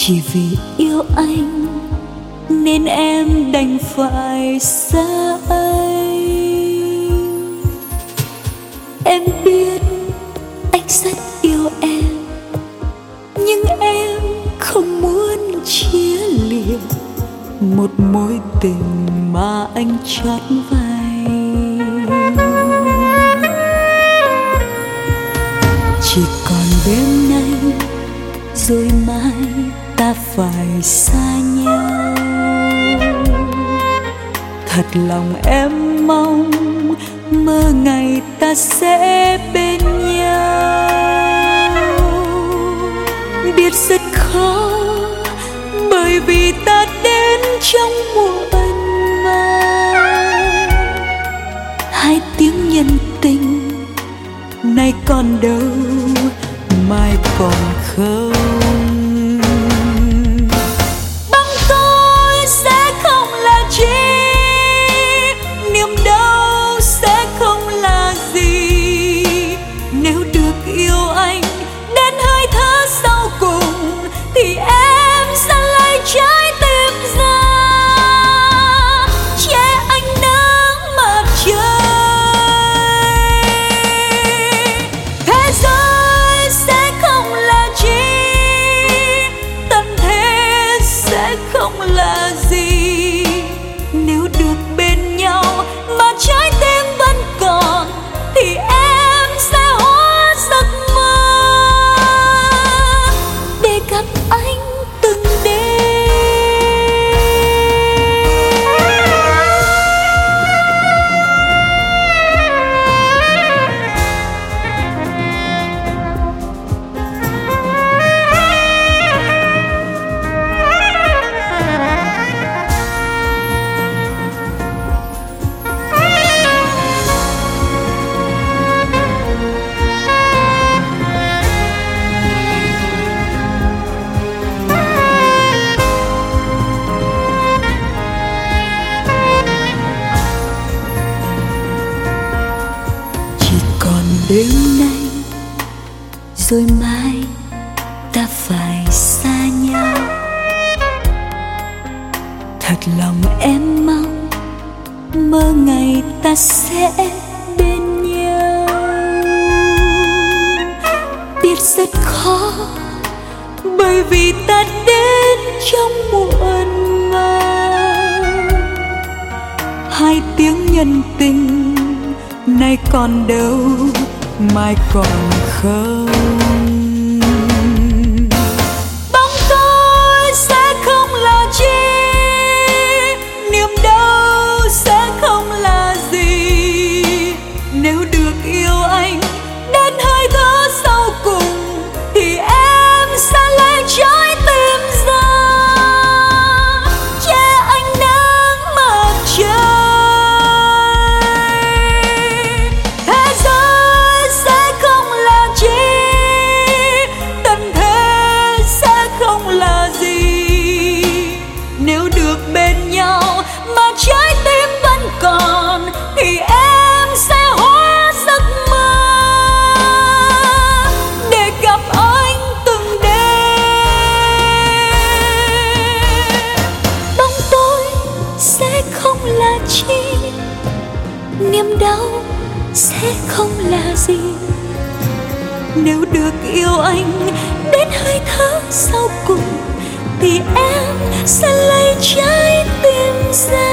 Chỉ vì yêu anh nên em đành phải xa anh. Em biết anh rất yêu em, nhưng em không muốn chia lìa một mối tình mà anh chót vay. Chỉ còn đêm nay rồi mai ta phải xa nhau. Thật lòng em mong mơ ngày ta sẽ bên nhau. Biết rất khó bởi vì ta đến trong muộn màng. Hai tiếng nhân tình nay còn đâu, mai còn không. Bằng tôi sẽ không là chi, niềm đau sẽ không là gì. Nếu được yêu anh đến hơi thở sau cùng thì em sẽ lấy trái tim ra, che ánh nắng mặt trời. Thế giới sẽ không là chi, tận thế sẽ không là gì. Nếu được bên nhau mà trái tim vẫn còn thì em sẽ hóa giấc mơ để gặp anh từng đêm. Đêm nay rồi mai ta phải xa nhau. Thật lòng em mong mơ ngày ta sẽ bên nhau. Biết rất khó bởi vì ta đến trong muộn màng. Hai tiếng nhân tình nay còn đâu, mai còn không. Bóng tôi sẽ không là chi, niềm đau sẽ không là gì. Nếu được yêu anh đến hơi thở sau cùng thì em sẽ lấy trái tim ra, che ánh nắng mặt trời. Trái tim vẫn còn thì em sẽ hóa giấc mơ để gặp anh từng đêm. Bóng tối sẽ không là chi, niềm đau sẽ không là gì. Nếu được yêu anh đến hơi thở sau cùng thì em sẽ lấy trái tim ra,